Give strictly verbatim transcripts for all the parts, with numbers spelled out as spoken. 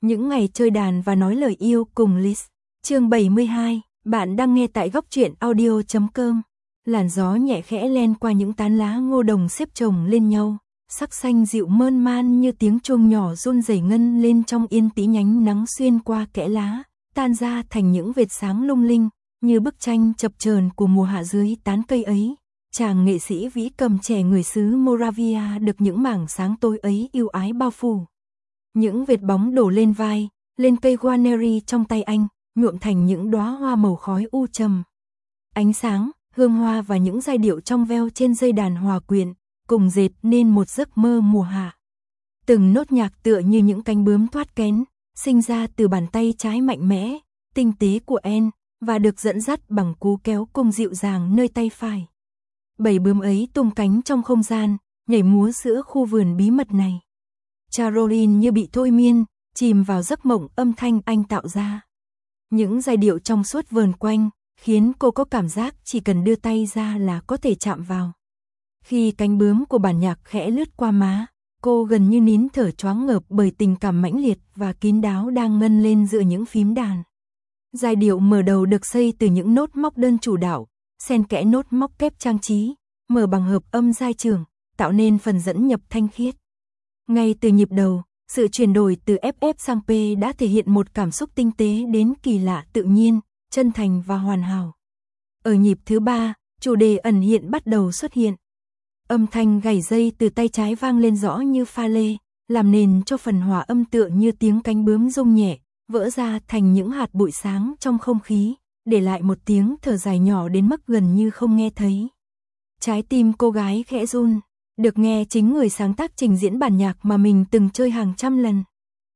Những ngày chơi đàn và nói lời yêu cùng Liz. Chương bảy mươi hai, bạn đang nghe tại góc truyện audio chấm com. Làn gió nhẹ khẽ len qua những tán lá ngô đồng xếp chồng lên nhau, sắc xanh dịu mơn man như tiếng chuông nhỏ run rẩy ngân lên trong yên tĩnh. Nhánh nắng xuyên qua kẽ lá, tan ra thành những vệt sáng lung linh, như bức tranh chập chờn của mùa hạ dưới tán cây ấy. Chàng nghệ sĩ vĩ cầm trẻ người xứ Moravia được những mảng sáng tối ấy yêu ái bao phủ. Những vệt bóng đổ lên vai, lên cây guarneri trong tay anh, nhuộm thành những đóa hoa màu khói u trầm. Ánh sáng, hương hoa và những giai điệu trong veo trên dây đàn hòa quyện, cùng dệt nên một giấc mơ mùa hạ. Từng nốt nhạc tựa như những cánh bướm thoát kén, sinh ra từ bàn tay trái mạnh mẽ, tinh tế của Anne, và được dẫn dắt bằng cú kéo cung dịu dàng nơi tay phải. Bầy bướm ấy tung cánh trong không gian, nhảy múa giữa khu vườn bí mật này. Caroline như bị thôi miên, chìm vào giấc mộng âm thanh anh tạo ra. Những giai điệu trong suốt vờn quanh, khiến cô có cảm giác chỉ cần đưa tay ra là có thể chạm vào. Khi cánh bướm của bản nhạc khẽ lướt qua má, cô gần như nín thở choáng ngợp bởi tình cảm mãnh liệt và kín đáo đang ngân lên giữa những phím đàn. Giai điệu mở đầu được xây từ những nốt móc đơn chủ đạo, xen kẽ nốt móc kép trang trí, mở bằng hợp âm giai trường, tạo nên phần dẫn nhập thanh khiết. Ngay từ nhịp đầu, sự chuyển đổi từ ép ép sang P đã thể hiện một cảm xúc tinh tế đến kỳ lạ, tự nhiên, chân thành và hoàn hảo. Ở nhịp thứ ba, chủ đề ẩn hiện bắt đầu xuất hiện. Âm thanh gảy dây từ tay trái vang lên rõ như pha lê, làm nền cho phần hòa âm tựa như tiếng cánh bướm rung nhẹ, vỡ ra thành những hạt bụi sáng trong không khí, để lại một tiếng thở dài nhỏ đến mức gần như không nghe thấy. Trái tim cô gái khẽ run, được nghe chính người sáng tác trình diễn bản nhạc mà mình từng chơi hàng trăm lần.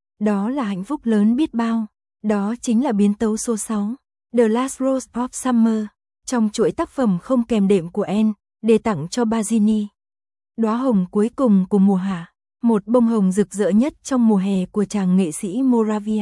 Đó là hạnh phúc lớn biết bao, đó chính là biến tấu số sáu, The Last Rose of Summer, trong chuỗi tác phẩm không kèm đệm của Anne, để tặng cho Bazzini. Đóa hồng cuối cùng của mùa hạ, một bông hồng rực rỡ nhất trong mùa hè của chàng nghệ sĩ Moravia.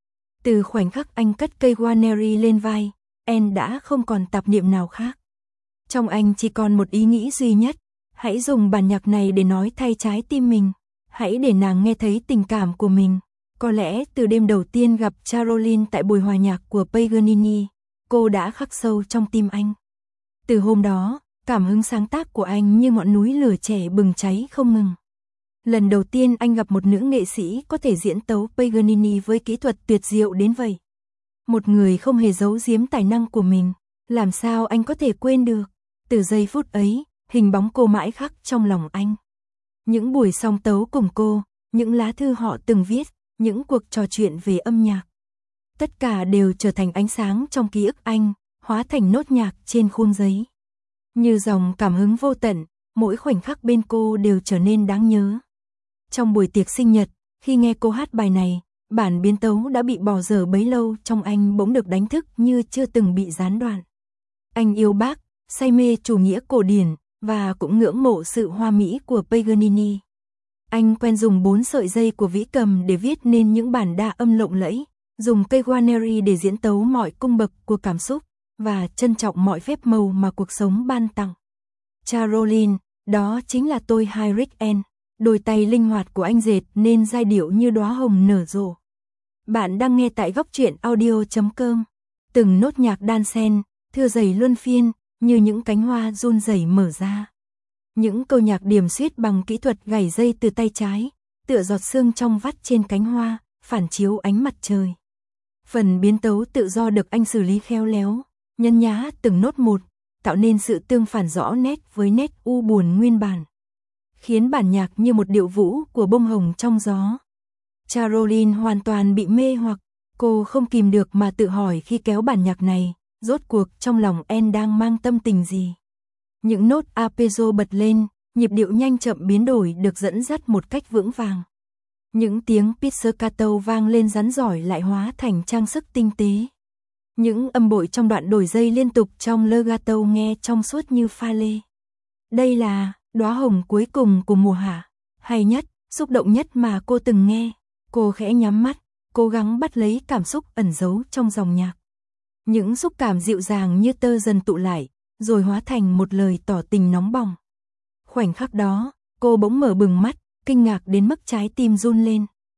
Từ khoảnh khắc anh cất cây guarneri lên vai, Anne đã không còn tạp niệm nào khác. Trong anh chỉ còn một ý nghĩ duy nhất, hãy dùng bản nhạc này để nói thay trái tim mình, hãy để nàng nghe thấy tình cảm của mình. Có lẽ từ đêm đầu tiên gặp Caroline tại buổi hòa nhạc của Paganini, cô đã khắc sâu trong tim anh. Từ hôm đó, cảm hứng sáng tác của anh như ngọn núi lửa trẻ bừng cháy không ngừng. Lần đầu tiên anh gặp một nữ nghệ sĩ có thể diễn tấu Paganini với kỹ thuật tuyệt diệu đến vậy. Một người không hề giấu giếm tài năng của mình, làm sao anh có thể quên được. Từ giây phút ấy, hình bóng cô mãi khắc trong lòng anh. Những buổi song tấu cùng cô, những lá thư họ từng viết, những cuộc trò chuyện về âm nhạc. Tất cả đều trở thành ánh sáng trong ký ức anh, hóa thành nốt nhạc trên khuôn giấy. Như dòng cảm hứng vô tận, mỗi khoảnh khắc bên cô đều trở nên đáng nhớ. Trong buổi tiệc sinh nhật, khi nghe cô hát bài này, bản biến tấu đã bị bỏ dở bấy lâu trong anh bỗng được đánh thức như chưa từng bị gián đoạn. Anh yêu bác, say mê chủ nghĩa cổ điển, và cũng ngưỡng mộ sự hoa mỹ của Paganini. Anh quen dùng bốn sợi dây của vĩ cầm để viết nên những bản đa âm lộng lẫy, dùng cây guarneri để diễn tấu mọi cung bậc của cảm xúc, và trân trọng mọi phép màu mà cuộc sống ban tặng. Caroline, đó chính là tôi Heinrich N. Đôi tay linh hoạt của anh dệt nên giai điệu như đóa hồng nở rộ. Bạn đang nghe tại góc truyện audio chấm com. Từng nốt nhạc đan xen, thưa dày luân phiên, như những cánh hoa run rẩy mở ra. Những câu nhạc điểm xuyết bằng kỹ thuật gảy dây từ tay trái, tựa giọt sương trong vắt trên cánh hoa, phản chiếu ánh mặt trời. Phần biến tấu tự do được anh xử lý khéo léo, nhân nhá từng nốt một, tạo nên sự tương phản rõ nét với nét u buồn nguyên bản, khiến bản nhạc như một điệu vũ của bông hồng trong gió. Caroline hoàn toàn bị mê hoặc, cô không kìm được mà tự hỏi khi kéo bản nhạc này, rốt cuộc trong lòng Anne đang mang tâm tình gì. Những nốt arpeggio bật lên, nhịp điệu nhanh chậm biến đổi được dẫn dắt một cách vững vàng. Những tiếng pizzicato vang lên rắn rỏi lại hóa thành trang sức tinh tế. Những âm bội trong đoạn đổi dây liên tục trong legato nghe trong suốt như pha lê. Đây là đóa hồng cuối cùng của mùa hạ, hay nhất, xúc động nhất mà cô từng nghe. Cô khẽ nhắm mắt, cố gắng bắt lấy cảm xúc ẩn giấu trong dòng nhạc. Những xúc cảm dịu dàng như tơ dần tụ lại, rồi hóa thành một lời tỏ tình nóng bỏng. Khoảnh khắc đó, cô bỗng mở bừng mắt, kinh ngạc đến mức trái tim run lên.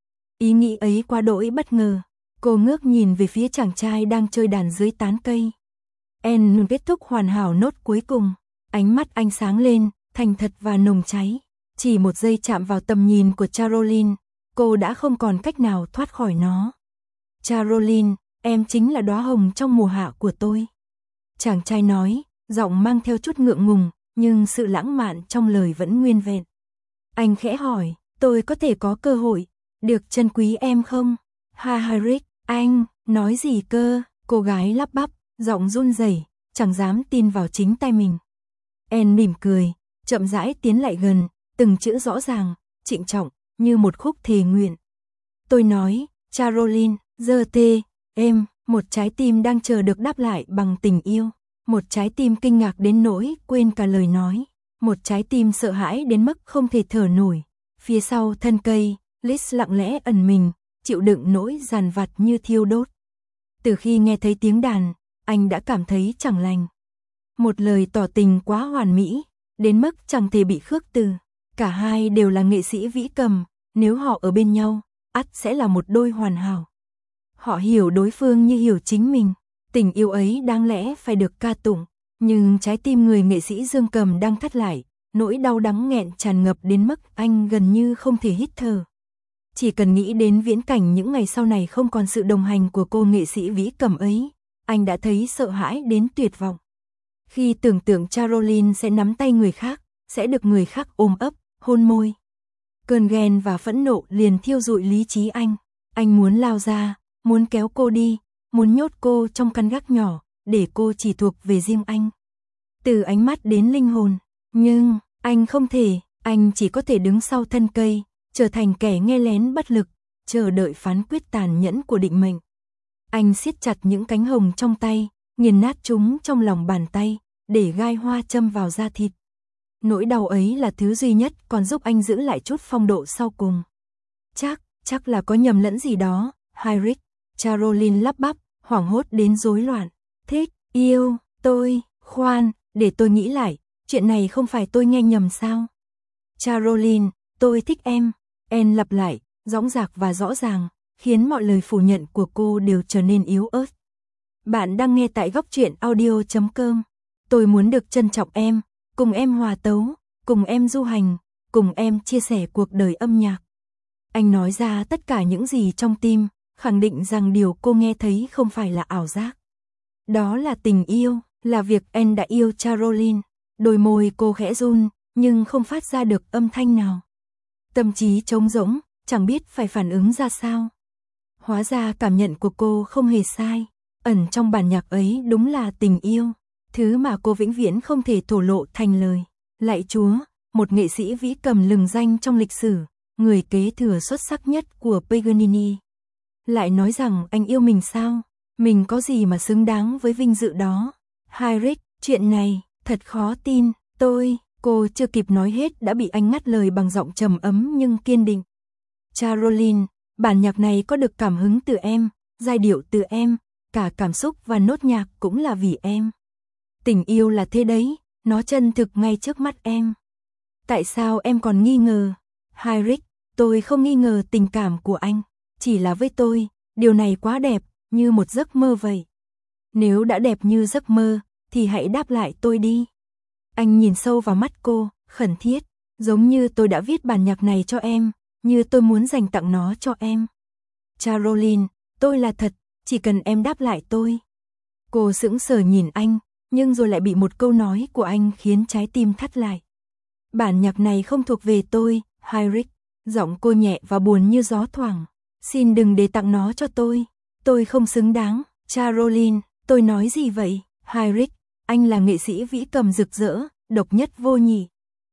Ý nghĩ ấy quá đỗi bất ngờ. Cô ngước nhìn về phía chàng trai đang chơi đàn dưới tán cây. En kết thúc hoàn hảo nốt cuối cùng. Ánh mắt anh sáng lên, thành thật và nồng cháy. Chỉ một giây chạm vào tầm nhìn của Caroline, cô đã không còn cách nào thoát khỏi nó. Caroline, em chính là đóa hồng trong mùa hạ của tôi. Chàng trai nói, giọng mang theo chút ngượng ngùng, nhưng sự lãng mạn trong lời vẫn nguyên vẹn. Anh khẽ hỏi, tôi có thể có cơ hội được trân quý em không? Ha Harriet, anh, nói gì cơ? Cô gái lắp bắp, giọng run rẩy, chẳng dám tin vào chính tay mình. En mỉm cười, chậm rãi tiến lại gần, từng chữ rõ ràng, trịnh trọng, như một khúc thề nguyện. Tôi nói, Caroline, giờ tê, em, một trái tim đang chờ được đáp lại bằng tình yêu. Một trái tim kinh ngạc đến nỗi quên cả lời nói. Một trái tim sợ hãi đến mức không thể thở nổi. Phía sau thân cây, Liz lặng lẽ ẩn mình, chịu đựng nỗi dằn vặt như thiêu đốt. Từ khi nghe thấy tiếng đàn, anh đã cảm thấy chẳng lành. Một lời tỏ tình quá hoàn mỹ, đến mức chẳng thể bị khước từ. Cả hai đều là nghệ sĩ vĩ cầm, nếu họ ở bên nhau, ắt sẽ là một đôi hoàn hảo. Họ hiểu đối phương như hiểu chính mình. Tình yêu ấy đáng lẽ phải được ca tụng, nhưng trái tim người nghệ sĩ dương cầm đang thắt lại, nỗi đau đắng nghẹn tràn ngập đến mức anh gần như không thể hít thở. Chỉ cần nghĩ đến viễn cảnh những ngày sau này không còn sự đồng hành của cô nghệ sĩ vĩ cầm ấy, anh đã thấy sợ hãi đến tuyệt vọng. Khi tưởng tượng Caroline sẽ nắm tay người khác, sẽ được người khác ôm ấp, hôn môi. Cơn ghen và phẫn nộ liền thiêu rụi lý trí anh. Anh muốn lao ra, muốn kéo cô đi, muốn nhốt cô trong căn gác nhỏ, để cô chỉ thuộc về riêng anh. Từ ánh mắt đến linh hồn, nhưng anh không thể, anh chỉ có thể đứng sau thân cây, trở thành kẻ nghe lén bất lực, chờ đợi phán quyết tàn nhẫn của định mệnh. Anh siết chặt những cánh hồng trong tay, nghiền nát chúng trong lòng bàn tay, để gai hoa châm vào da thịt. Nỗi đau ấy là thứ duy nhất còn giúp anh giữ lại chút phong độ sau cùng. Chắc, chắc là có nhầm lẫn gì đó, Harriet. Caroline lắp bắp, hoảng hốt đến rối loạn. Thích, yêu, tôi, khoan, để tôi nghĩ lại, chuyện này không phải tôi nghe nhầm sao? Caroline, tôi thích em. En lặp lại, dõng dạc và rõ ràng, khiến mọi lời phủ nhận của cô đều trở nên yếu ớt. Bạn đang nghe tại góc truyện audio chấm com. Tôi muốn được trân trọng em, cùng em hòa tấu, cùng em du hành, cùng em chia sẻ cuộc đời âm nhạc. Anh nói ra tất cả những gì trong tim, khẳng định rằng điều cô nghe thấy không phải là ảo giác. Đó là tình yêu, là việc En đã yêu Caroline. Đôi môi cô khẽ run, nhưng không phát ra được âm thanh nào. Tâm trí trống rỗng, chẳng biết phải phản ứng ra sao. Hóa ra cảm nhận của cô không hề sai. Ẩn trong bản nhạc ấy đúng là tình yêu, thứ mà cô vĩnh viễn không thể thổ lộ thành lời. Lạy Chúa, một nghệ sĩ vĩ cầm lừng danh trong lịch sử, người kế thừa xuất sắc nhất của Paganini. Lại nói rằng anh yêu mình sao? Mình có gì mà xứng đáng với vinh dự đó? Harriet, chuyện này, thật khó tin, tôi, cô chưa kịp nói hết đã bị anh ngắt lời bằng giọng trầm ấm nhưng kiên định. Caroline, bản nhạc này có được cảm hứng từ em, giai điệu từ em, cả cảm xúc và nốt nhạc cũng là vì em. Tình yêu là thế đấy, nó chân thực ngay trước mắt em. Tại sao em còn nghi ngờ? Harriet, tôi không nghi ngờ tình cảm của anh. Chỉ là với tôi, điều này quá đẹp, như một giấc mơ vậy. Nếu đã đẹp như giấc mơ, thì hãy đáp lại tôi đi. Anh nhìn sâu vào mắt cô, khẩn thiết, giống như tôi đã viết bản nhạc này cho em, như tôi muốn dành tặng nó cho em. Caroline, tôi là thật, chỉ cần em đáp lại tôi. Cô sững sờ nhìn anh, nhưng rồi lại bị một câu nói của anh khiến trái tim thắt lại. Bản nhạc này không thuộc về tôi, Harriet. Giọng cô nhẹ và buồn như gió thoảng. Xin đừng để tặng nó cho tôi. Tôi không xứng đáng. Caroline, tôi nói gì vậy? Harriet, anh là nghệ sĩ vĩ cầm rực rỡ, độc nhất vô nhị.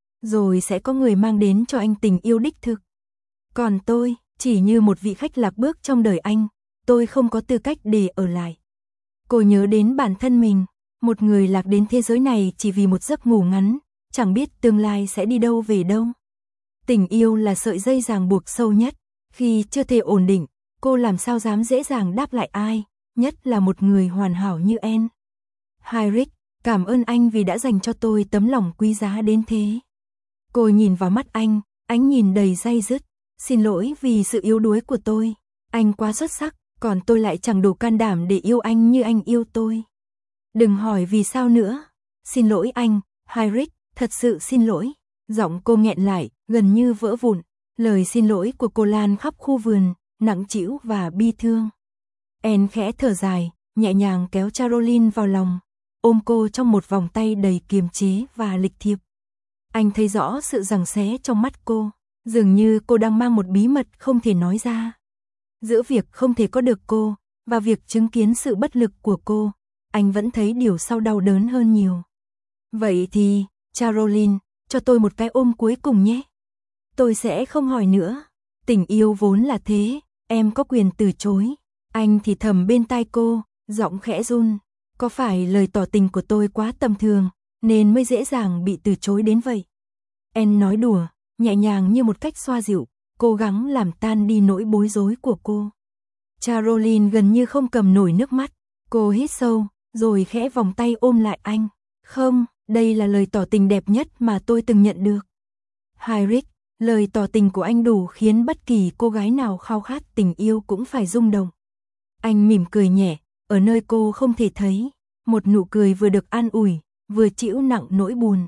Rồi sẽ có người mang đến cho anh tình yêu đích thực. Còn tôi, chỉ như một vị khách lạc bước trong đời anh, tôi không có tư cách để ở lại. Cô nhớ đến bản thân mình, một người lạc đến thế giới này chỉ vì một giấc ngủ ngắn, chẳng biết tương lai sẽ đi đâu về đâu. Tình yêu là sợi dây ràng buộc sâu nhất, khi chưa thể ổn định, cô làm sao dám dễ dàng đáp lại ai, nhất là một người hoàn hảo như En. Harriet, cảm ơn anh vì đã dành cho tôi tấm lòng quý giá đến thế. Cô nhìn vào mắt anh, ánh nhìn đầy day dứt, Xin lỗi vì sự yếu đuối của tôi. Anh quá xuất sắc, còn tôi lại chẳng đủ can đảm để yêu anh như anh yêu tôi. Đừng hỏi vì sao nữa. Xin lỗi anh, Heinrich, thật sự xin lỗi. Giọng cô nghẹn lại, gần như vỡ vụn. Lời xin lỗi của cô lan khắp khu vườn, nặng trĩu và bi thương. Anne khẽ thở dài, nhẹ nhàng kéo Caroline vào lòng, ôm cô trong một vòng tay đầy kiềm chế và lịch thiệp. Anh thấy rõ sự giằng xé trong mắt cô, dường như cô đang mang một bí mật không thể nói ra. Giữa việc không thể có được cô, và việc chứng kiến sự bất lực của cô, anh vẫn thấy điều sau đau đớn hơn nhiều. Vậy thì, Caroline, cho tôi một cái ôm cuối cùng nhé. Tôi sẽ không hỏi nữa. Tình yêu vốn là thế, em có quyền từ chối. Anh thì thầm bên tai cô, giọng khẽ run. Có phải lời tỏ tình của tôi quá tầm thường, nên mới dễ dàng bị từ chối đến vậy? Anne nói đùa, nhẹ nhàng như một cách xoa dịu, cố gắng làm tan đi nỗi bối rối của cô. Caroline gần như không cầm nổi nước mắt. Cô hít sâu, rồi khẽ vòng tay ôm lại anh. Không, đây là lời tỏ tình đẹp nhất mà tôi từng nhận được. Heinrich, lời tỏ tình của anh đủ khiến bất kỳ cô gái nào khao khát tình yêu cũng phải rung động. Anh mỉm cười nhẹ, ở nơi cô không thể thấy, một nụ cười vừa được an ủi, vừa chịu nặng nỗi buồn.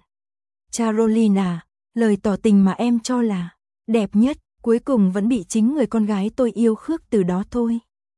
Caroline à, lời tỏ tình mà em cho là đẹp nhất, cuối cùng vẫn bị chính người con gái tôi yêu khước từ đó thôi.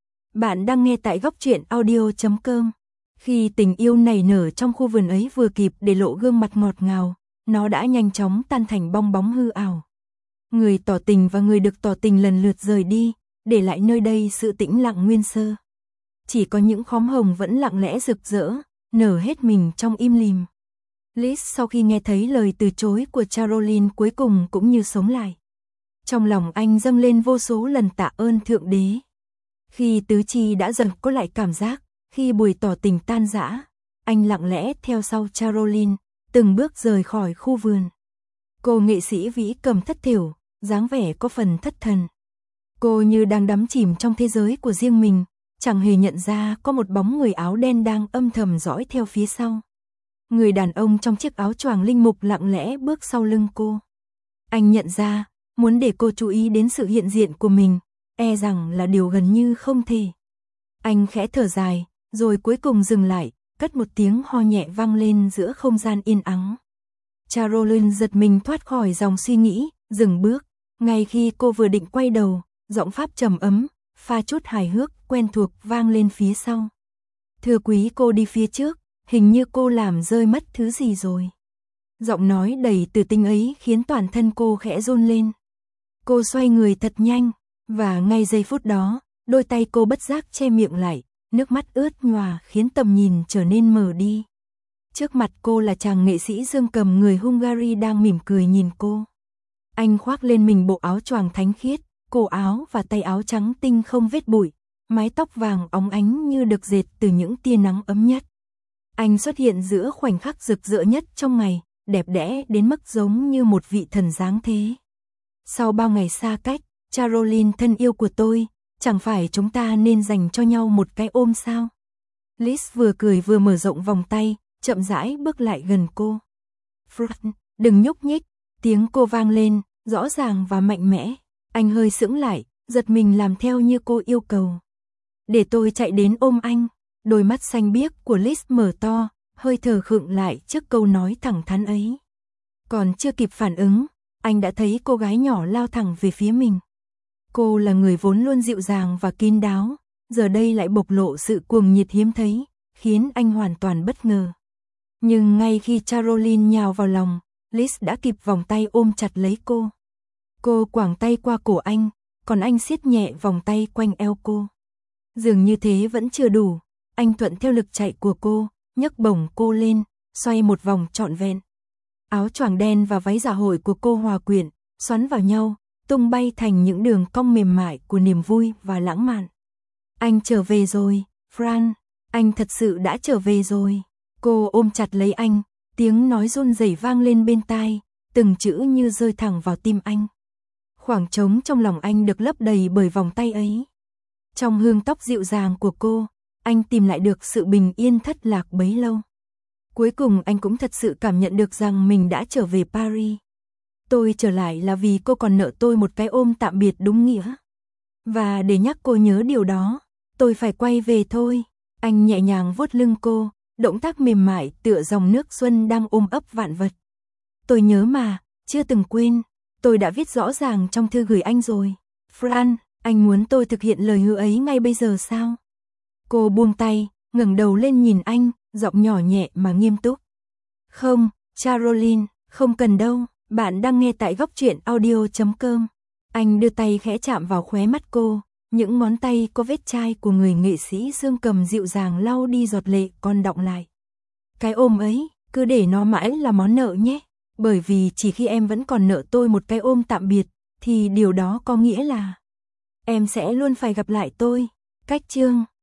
Bạn đang nghe tại góc truyện audio chấm com. Khi tình yêu nảy nở trong khu vườn ấy vừa kịp để lộ gương mặt ngọt ngào, nó đã nhanh chóng tan thành bong bóng hư ảo. Người tỏ tình và người được tỏ tình lần lượt rời đi, để lại nơi đây sự tĩnh lặng nguyên sơ. Chỉ có những khóm hồng vẫn lặng lẽ rực rỡ, nở hết mình trong im lìm. Liz sau khi nghe thấy lời từ chối của Caroline cuối cùng cũng như sống lại. Trong lòng anh dâng lên vô số lần tạ ơn Thượng Đế. Khi tứ chi đã dần có lại cảm giác, khi buổi tỏ tình tan rã, anh lặng lẽ theo sau Caroline, từng bước rời khỏi khu vườn. Cô nghệ sĩ vĩ cầm thất thểu, dáng vẻ có phần thất thần. Cô như đang đắm chìm trong thế giới của riêng mình, chẳng hề nhận ra có một bóng người áo đen đang âm thầm dõi theo phía sau. Người đàn ông trong chiếc áo choàng linh mục lặng lẽ bước sau lưng cô. Anh nhận ra, muốn để cô chú ý đến sự hiện diện của mình, e rằng là điều gần như không thể. Anh khẽ thở dài, rồi cuối cùng dừng lại, cất một tiếng ho nhẹ vang lên giữa không gian yên ắng. Caroline giật mình thoát khỏi dòng suy nghĩ, dừng bước. Ngay khi cô vừa định quay đầu, giọng pháp trầm ấm, pha chút hài hước, quen thuộc vang lên phía sau. Thưa quý, cô đi phía trước, hình như cô làm rơi mất thứ gì rồi. Giọng nói đầy từ tính ấy khiến toàn thân cô khẽ run lên. Cô xoay người thật nhanh, và ngay giây phút đó, đôi tay cô bất giác che miệng lại, nước mắt ướt nhòa khiến tầm nhìn trở nên mờ đi. Trước mặt cô là chàng nghệ sĩ dương cầm người Hungary đang mỉm cười nhìn cô. Anh khoác lên mình bộ áo choàng thánh khiết, cổ áo và tay áo trắng tinh không vết bụi, mái tóc vàng óng ánh như được dệt từ những tia nắng ấm nhất. Anh xuất hiện giữa khoảnh khắc rực rỡ nhất trong ngày, đẹp đẽ đến mức giống như một vị thần giáng thế. Sau bao ngày xa cách, Caroline thân yêu của tôi, chẳng phải chúng ta nên dành cho nhau một cái ôm sao? Liz vừa cười vừa mở rộng vòng tay, chậm rãi bước lại gần cô. Fran, đừng nhúc nhích, tiếng cô vang lên, rõ ràng và mạnh mẽ. Anh hơi sững lại, giật mình làm theo như cô yêu cầu. Để tôi chạy đến ôm anh. Đôi mắt xanh biếc của Liz mở to, hơi thở khựng lại trước câu nói thẳng thắn ấy. Còn chưa kịp phản ứng, anh đã thấy cô gái nhỏ lao thẳng về phía mình. Cô là người vốn luôn dịu dàng và kín đáo, giờ đây lại bộc lộ sự cuồng nhiệt hiếm thấy, khiến anh hoàn toàn bất ngờ. Nhưng ngay khi Caroline nhào vào lòng, Liz đã kịp vòng tay ôm chặt lấy cô. Cô quàng tay qua cổ anh, còn anh siết nhẹ vòng tay quanh eo cô. Dường như thế vẫn chưa đủ, anh thuận theo lực chạy của cô, nhấc bổng cô lên, xoay một vòng trọn vẹn. Áo choàng đen và váy dạ hội của cô hòa quyện, xoắn vào nhau, tung bay thành những đường cong mềm mại của niềm vui và lãng mạn. Anh trở về rồi, Fran, anh thật sự đã trở về rồi. Cô ôm chặt lấy anh, tiếng nói run rẩy vang lên bên tai, từng chữ như rơi thẳng vào tim anh. Khoảng trống trong lòng anh được lấp đầy bởi vòng tay ấy. Trong hương tóc dịu dàng của cô, anh tìm lại được sự bình yên thất lạc bấy lâu. Cuối cùng anh cũng thật sự cảm nhận được rằng mình đã trở về Paris. Tôi trở lại là vì cô còn nợ tôi một cái ôm tạm biệt đúng nghĩa. Và để nhắc cô nhớ điều đó, tôi phải quay về thôi. Anh nhẹ nhàng vuốt lưng cô, động tác mềm mại tựa dòng nước xuân đang ôm ấp vạn vật. Tôi nhớ mà, chưa từng quên, tôi đã viết rõ ràng trong thư gửi anh rồi. Fran, anh muốn tôi thực hiện lời hứa ấy ngay bây giờ sao? Cô buông tay, ngẩng đầu lên nhìn anh, giọng nhỏ nhẹ mà nghiêm túc. Không, Caroline, không cần đâu, bạn đang nghe tại góc truyện audio chấm com. Anh đưa tay khẽ chạm vào khóe mắt cô, những ngón tay có vết chai của người nghệ sĩ dương cầm dịu dàng lau đi giọt lệ còn đọng lại. Cái ôm ấy, cứ để nó mãi là món nợ nhé, bởi vì chỉ khi em vẫn còn nợ tôi một cái ôm tạm biệt, thì điều đó có nghĩa là em sẽ luôn phải gặp lại tôi. Cách chương